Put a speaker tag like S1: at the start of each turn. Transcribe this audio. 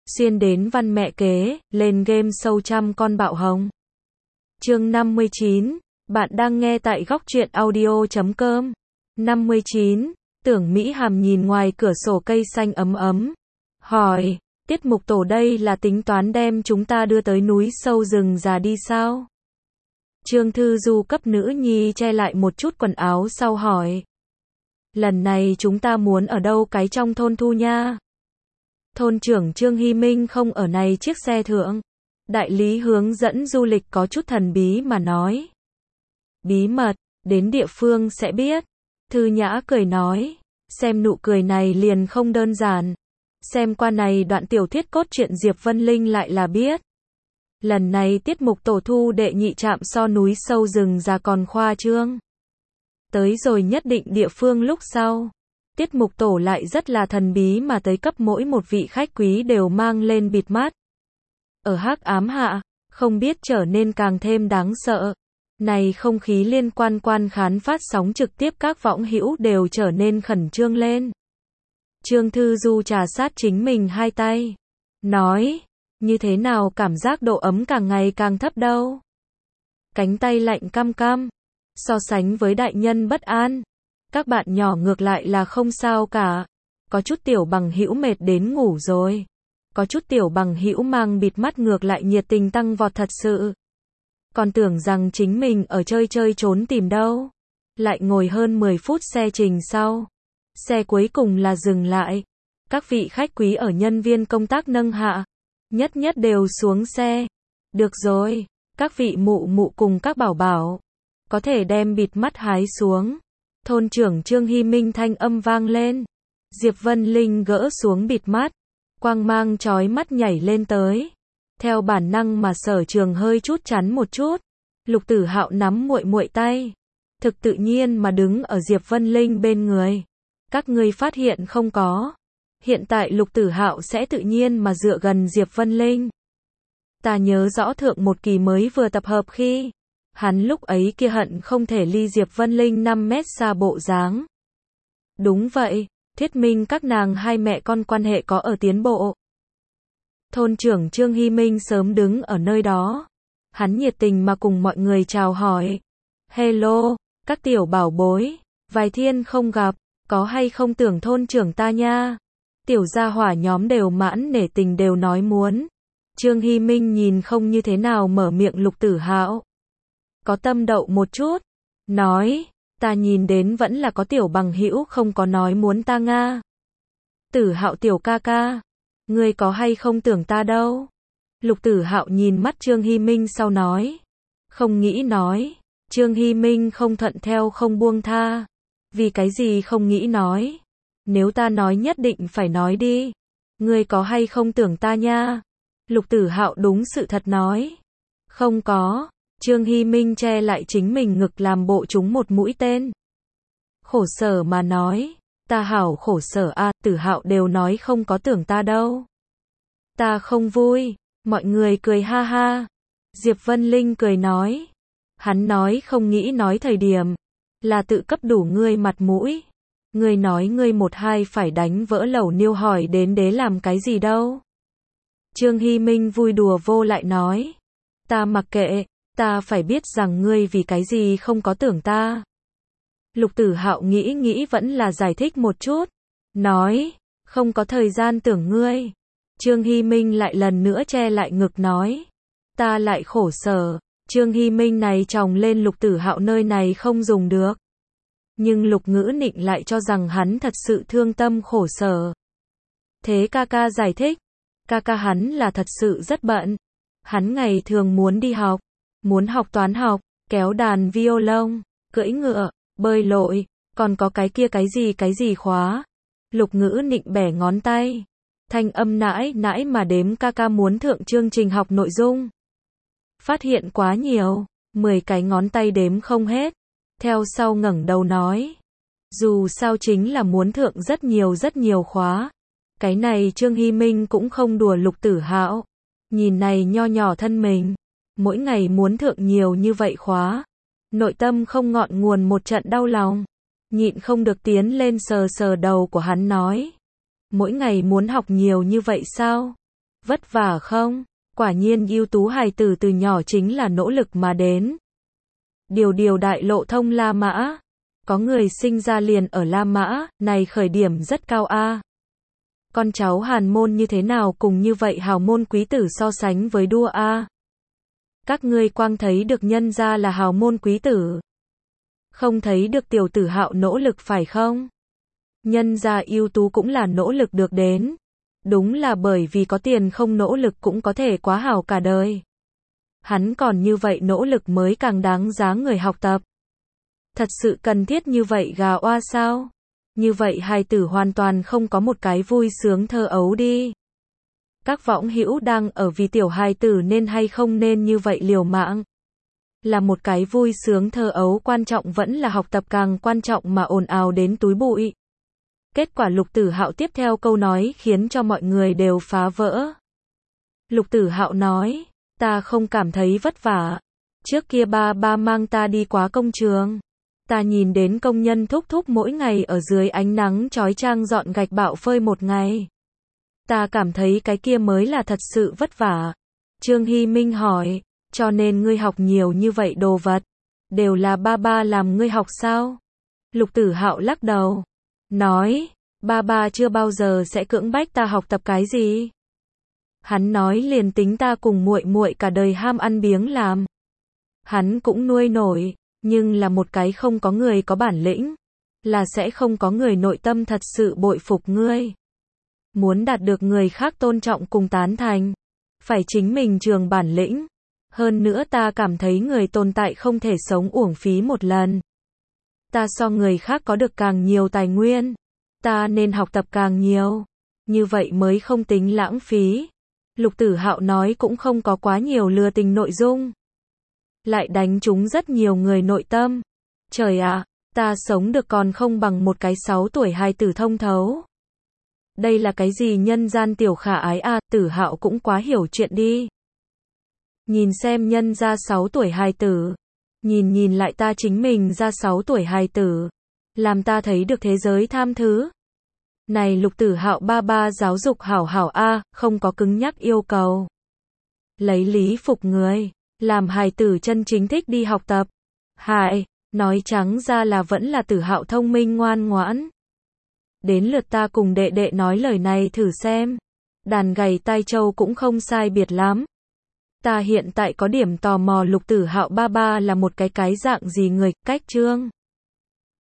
S1: xuyên đến văn mẹ kế, lên game show trăm con bạo hồng. Chương 59, bạn đang nghe tại góc truyện audio.com. 59, Tưởng Mỹ Hàm nhìn ngoài cửa sổ cây xanh ấm ấm. Hỏi, tiết mục tổ đây là tính toán đem chúng ta đưa tới núi sâu rừng già đi sao? Trương Thư Du cấp nữ nhi che lại một chút quần áo sau hỏi. Lần này chúng ta muốn ở đâu cái trong thôn Thu nha? Thôn trưởng Trương Hy Minh không ở này chiếc xe thượng. Đại lý hướng dẫn du lịch có chút thần bí mà nói. Bí mật, đến địa phương sẽ biết. Thư Nhã cười nói, xem nụ cười này liền không đơn giản. Xem qua này đoạn tiểu thuyết cốt truyện Diệp Vân Linh lại là biết. Lần này tiết mục tổ thu đệ nhị trạm so núi sâu rừng già còn khoa trương. Tới rồi nhất định địa phương lúc sau. Tiết mục tổ lại rất là thần bí mà tới cấp mỗi một vị khách quý đều mang lên bịt mắt. Ở hắc ám hạ, không biết trở nên càng thêm đáng sợ. Này không khí liên quan quan khán phát sóng trực tiếp các võng hữu đều trở nên khẩn trương lên. Trương Thư Du trà sát chính mình hai tay. Nói, như thế nào cảm giác độ ấm càng ngày càng thấp đâu. Cánh tay lạnh cam cam. So sánh với đại nhân bất an. Các bạn nhỏ ngược lại là không sao cả. Có chút tiểu bằng hữu mệt đến ngủ rồi. Có chút tiểu bằng hữu mang bịt mắt ngược lại nhiệt tình tăng vọt thật sự. Còn tưởng rằng chính mình ở chơi chơi trốn tìm đâu. Lại ngồi hơn 10 phút xe trình sau. Xe cuối cùng là dừng lại. Các vị khách quý ở nhân viên công tác nâng hạ. Nhất nhất đều xuống xe. Được rồi, các vị mụ mụ cùng các bảo bảo. Có thể đem bịt mắt hái xuống. Thôn trưởng Trương Hy Minh thanh âm vang lên. Diệp Vân Linh gỡ xuống bịt mắt. Quang mang chói mắt nhảy lên tới. Theo bản năng mà Sở Trường hơi chút chắn một chút. Lục Tử Hạo nắm muội muội tay. Thực tự nhiên mà đứng ở Diệp Vân Linh bên người. Các ngươi phát hiện không có. Hiện tại Lục Tử Hạo sẽ tự nhiên mà dựa gần Diệp Vân Linh. Ta nhớ rõ thượng một kỳ mới vừa tập hợp khi. Hắn lúc ấy kia hận không thể ly Diệp Vân Linh 5 mét xa bộ dáng. Đúng vậy, thuyết minh các nàng hai mẹ con quan hệ có ở tiến bộ. Thôn trưởng Trương Hy Minh sớm đứng ở nơi đó. Hắn nhiệt tình mà cùng mọi người chào hỏi. Hello, các tiểu bảo bối, vài thiên không gặp, có hay không tưởng thôn trưởng ta nha. Tiểu gia hỏa nhóm đều mãn nể tình đều nói muốn. Trương Hy Minh nhìn không như thế nào mở miệng Lục Tử Hạo. Có tâm đậu một chút. Nói, ta nhìn đến vẫn là có tiểu bằng hữu không có nói muốn ta nga. Tử Hạo tiểu ca ca. Ngươi có hay không tưởng ta đâu. Lục Tử Hạo nhìn mắt Trương Hy Minh sau nói. Không nghĩ nói. Trương Hy Minh không thuận theo không buông tha. Vì cái gì không nghĩ nói. Nếu ta nói nhất định phải nói đi. Ngươi có hay không tưởng ta nha. Lục Tử Hạo đúng sự thật nói. Không có. Trương Hy Minh che lại chính mình ngực làm bộ trúng một mũi tên. Khổ sở mà nói. Ta hảo khổ sở a, Tử Hạo đều nói không có tưởng ta đâu. Ta không vui. Mọi người cười ha ha. Diệp Vân Linh cười nói. Hắn nói không nghĩ nói thời điểm. Là tự cấp đủ ngươi mặt mũi. Ngươi nói ngươi một hai phải đánh vỡ lẩu niêu hỏi đến đế làm cái gì đâu. Trương Hy Minh vui đùa vô lại nói. Ta mặc kệ, ta phải biết rằng ngươi vì cái gì không có tưởng ta. Lục Tử Hạo nghĩ vẫn là giải thích một chút. Nói, không có thời gian tưởng ngươi. Trương Hy Minh lại lần nữa che lại ngực nói. Ta lại khổ sở. Trương Hy Minh này tròng lên Lục Tử Hạo nơi này không dùng được. Nhưng Lục Ngữ Nịnh lại cho rằng hắn thật sự thương tâm khổ sở. Thế ca ca giải thích. Ca ca hắn là thật sự rất bận. Hắn ngày thường muốn đi học. Muốn học toán học, kéo đàn violon, cưỡi ngựa, bơi lội, còn có cái kia cái gì khóa. Lục Ngữ Nịnh bẻ ngón tay. Thanh âm nãi nãi mà đếm ca ca muốn thượng chương trình học nội dung. Phát hiện quá nhiều, 10 cái ngón tay đếm không hết. Theo sau ngẩng đầu nói. Dù sao chính là muốn thượng rất nhiều khóa. Cái này Trương Hy Minh cũng không đùa Lục Tử Hạo. Nhìn này nho nhỏ thân mình. Mỗi ngày muốn thượng nhiều như vậy khóa. Nội tâm không ngọn nguồn một trận đau lòng. Nhịn không được tiến lên sờ sờ đầu của hắn nói. Mỗi ngày muốn học nhiều như vậy sao? Vất vả không? Quả nhiên ưu tú hài tử từ nhỏ chính là nỗ lực mà đến. Điều đại lộ thông La Mã. Có người sinh ra liền ở La Mã, này khởi điểm rất cao a. Con cháu Hàn môn như thế nào cùng như vậy hào môn quý tử so sánh với đua a. Các ngươi quang thấy được nhân gia là hào môn quý tử. Không thấy được tiểu tử Hạo nỗ lực phải không? Nhân gia ưu tú cũng là nỗ lực được đến. Đúng là bởi vì có tiền không nỗ lực cũng có thể quá hảo cả đời. Hắn còn như vậy nỗ lực mới càng đáng giá người học tập. Thật sự cần thiết như vậy gà oa sao? Như vậy hài tử hoàn toàn không có một cái vui sướng thơ ấu đi. Các võng hữu đang ở vì tiểu hài tử nên hay không nên như vậy liều mạng. Là một cái vui sướng thơ ấu quan trọng vẫn là học tập càng quan trọng mà ồn ào đến túi bụi. Kết quả Lục Tử Hạo tiếp theo câu nói khiến cho mọi người đều phá vỡ. Lục Tử Hạo nói, ta không cảm thấy vất vả. Trước kia ba mang ta đi quá công trường. Ta nhìn đến công nhân thúc thúc mỗi ngày ở dưới ánh nắng chói chang dọn gạch bạo phơi một ngày. Ta cảm thấy cái kia mới là thật sự vất vả. Trương Hy Minh hỏi, cho nên ngươi học nhiều như vậy đồ vật, đều là ba làm ngươi học sao? Lục Tử Hạo lắc đầu, nói, ba chưa bao giờ sẽ cưỡng bách ta học tập cái gì. Hắn nói liền tính ta cùng muội cả đời ham ăn biếng làm. Hắn cũng nuôi nổi, nhưng là một cái không có người có bản lĩnh, là sẽ không có người nội tâm thật sự bội phục ngươi. Muốn đạt được người khác tôn trọng cùng tán thành, phải chính mình trường bản lĩnh. Hơn nữa ta cảm thấy người tồn tại không thể sống uổng phí một lần. Ta so người khác có được càng nhiều tài nguyên, ta nên học tập càng nhiều, như vậy mới không tính lãng phí. Lục Tử Hạo nói cũng không có quá nhiều lừa tình nội dung, lại đánh trúng rất nhiều người nội tâm. Trời ạ, ta sống được còn không bằng một cái 6 tuổi hài tử thông thấu. Đây là cái gì nhân gian tiểu khả ái a, Tử Hạo cũng quá hiểu chuyện đi. Nhìn xem nhân ra 6 tuổi hài tử, nhìn lại ta chính mình ra 6 tuổi hài tử, làm ta thấy được thế giới tham thứ. Này Lục Tử Hạo ba giáo dục hảo a, không có cứng nhắc yêu cầu. Lấy lý phục người, làm hài tử chân chính thích đi học tập. Hại, nói trắng ra là vẫn là Tử Hạo thông minh ngoan ngoãn. Đến lượt ta cùng đệ đệ nói lời này thử xem. Đàn gầy tai châu cũng không sai biệt lắm. Ta hiện tại có điểm tò mò Lục Tử Hạo ba là một cái dạng gì người, cách Trương